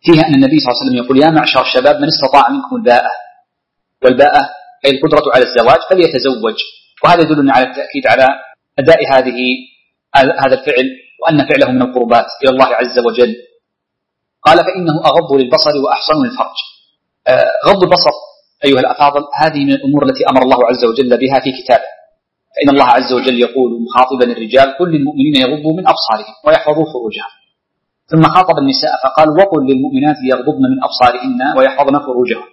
فيها أن النبي صلى الله عليه وسلم يقول: يا معشر الشباب من استطاع منكم الباءة، والباءة أي القدرة على الزواج فليتزوج. وهذا يدلنا على التأكيد على أداء هذا الفعل، وأن فعله من القربات إلى الله عز وجل. قال: فإنه أغض للبصر وأحصن للفرج. غض البصر أيها الأفاضل هذه من الأمور التي أمر الله عز وجل بها في كتابه، فإن الله عز وجل يقول مخاطبا الرجال: قل للمؤمنين يغضوا من أبصارهم ويحفظوا فروجهم. ثم خاطب النساء فقال: وقل للمؤمنات يغضضن من أبصارهن ويحفظن فروجهن.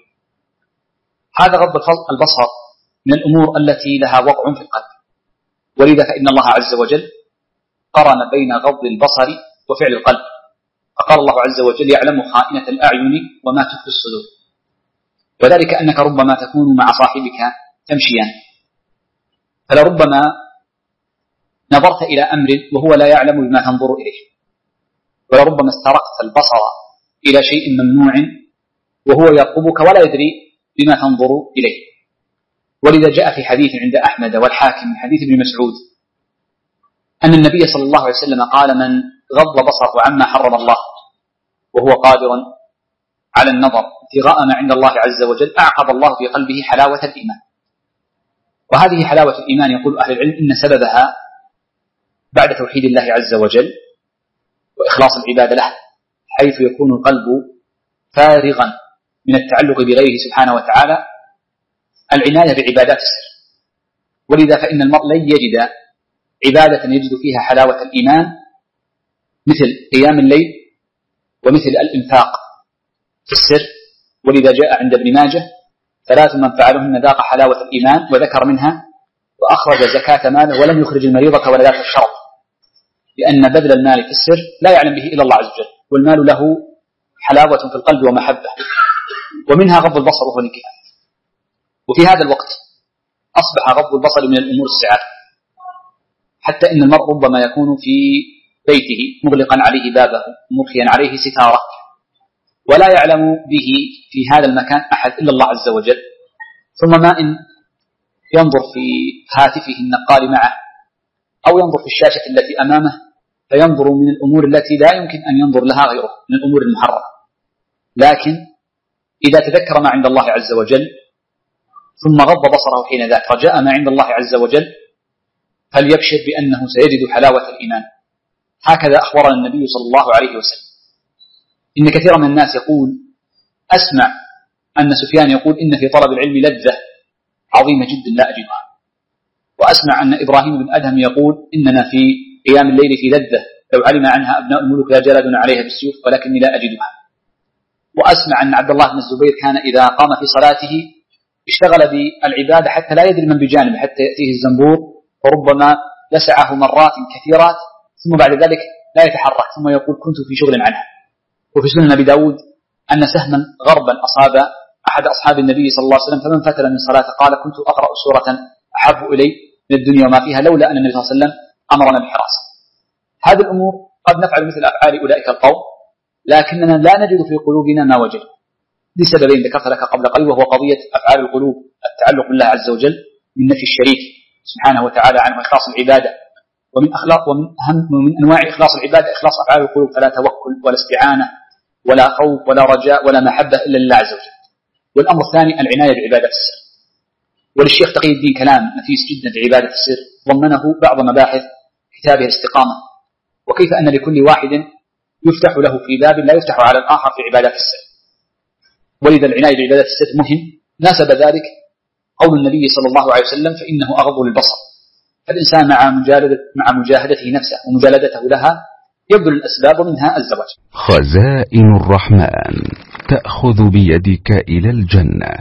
هذا غض البصر من الأمور التي لها وقع في القلب، ولذا فإن الله عز وجل قرن بين غض البصر وفعل القلب، فقال الله عز وجل: يعلم خائنة الأعين وما تخفي الصدور. وذلك أنك ربما تكون مع صاحبك تمشيا، فلربما نظرت إلى أمر وهو لا يعلم بما تنظر إليه، ولربما استرقت البصر إلى شيء ممنوع وهو يرقبك ولا يدري بما تنظر إليه. ولذا جاء في حديث عند أحمد والحاكم من حديث ابن مسعود أن النبي صلى الله عليه وسلم قال: من غض بصره عما حرم الله وهو قادر على النظر ابتغاء ما عند الله عز وجل أعقب الله في قلبه حلاوة الإيمان. وهذه حلاوة الإيمان يقول أهل العلم إن سببها بعد توحيد الله عز وجل وإخلاص العبادة له، حيث يكون القلب فارغا من التعلق بغيره سبحانه وتعالى، العناية بعبادات السر. ولذا فإن المرء لن يجد عبادة يجد فيها حلاوة الإيمان مثل قيام الليل ومثل الإنفاق في السر. ولذا جاء عند ابن ماجه: 3 من فعلهن ذاق حلاوة الإيمان، وذكر منها: وأخرج زكاة ماله ولم يخرج المريضة ولا ذات الشرط، لأن بذل المال في السر لا يعلم به إلا الله عز وجل، والمال له حلاوة في القلب ومحبة. ومنها غض البصر وهو الانكفاف. وفي هذا الوقت أصبح غض البصر من الأمور السعادة، حتى إن المرء ربما يكون في بيته مغلقا عليه بابه مرخيا عليه ستارة، ولا يعلم به في هذا المكان أحد إلا الله عز وجل، ثم ما إن ينظر في هاتفه النقال معه أو ينظر في الشاشة التي أمامه فينظر من الأمور التي لا يمكن أن ينظر لها غيره من الأمور المحرمة. لكن إذا تذكر ما عند الله عز وجل ثم غض بصره حين ذاك رجاء ما عند الله عز وجل فليبشر بأنه سيجد حلاوة الإيمان. هكذا أخبرنا النبي صلى الله عليه وسلم. إن كثيرا من الناس يقول: أسمع أن سفيان يقول إن في طلب العلم لذة عظيمة جدا لا أجدها، وأسمع أن إبراهيم بن أدهم يقول إننا في قيام الليل في لذة لو علم عنها أبناء الملوك لجلدنا عليها بالسيوف ولكني لا أجدها. وأسمع أن عبد الله بن الزبير كان إذا قام في صلاته اشتغل بالعبادة حتى لا يدري من بجانبه حتى يأتيه الزنبور، وربما لسعه مرات كثيرات ثم بعد ذلك لا يتحرك ثم يقول: كنت في شغل عنها. وفي سنن أبي داود أن سهما غربا أصاب أحد أصحاب النبي صلى الله عليه وسلم فمن فتل من صلاة قال: كنت أقرأ سورة أحب إلي من الدنيا وما فيها لولا أن النبي صلى الله عليه وسلم أمرنا بحراسة. هذه الأمور قد نفعل مثل أفعال أولئك القوم، لكننا لا نجد في قلوبنا ما وجد لسببين ذكرت لك قبل قليل، وهو قضية أفعال القلوب التعلق بالله عز وجل من نفي الشريك سبحانه وتعالى عنه إخلاص العبادة، ومن أنواع إخلاص العبادة إخلاص أفعال القلوب، فلا توكل ولا استعانة ولا خوف ولا رجاء ولا محبة إلا لله عز وجل. والأمر الثاني العناية بعبادة السر. وللشيخ تقي الدين كلام نفيس جدا في عبادة السر ضمنه بعض مباحث كتابه الاستقامة، وكيف أن لكل واحد يفتح له في باب لا يفتح على الآخر في عبادات السر. ولذا العناية بعبادات السر مهم. ناسب ذلك قول النبي صلى الله عليه وسلم: فإنه أغض للبصر. فالإنسان مع مجاهدته نفسه ومجالدته لها يبذل الأسباب ومنها الزواج. خزائن الرحمن تأخذ بيدك إلى الجنة.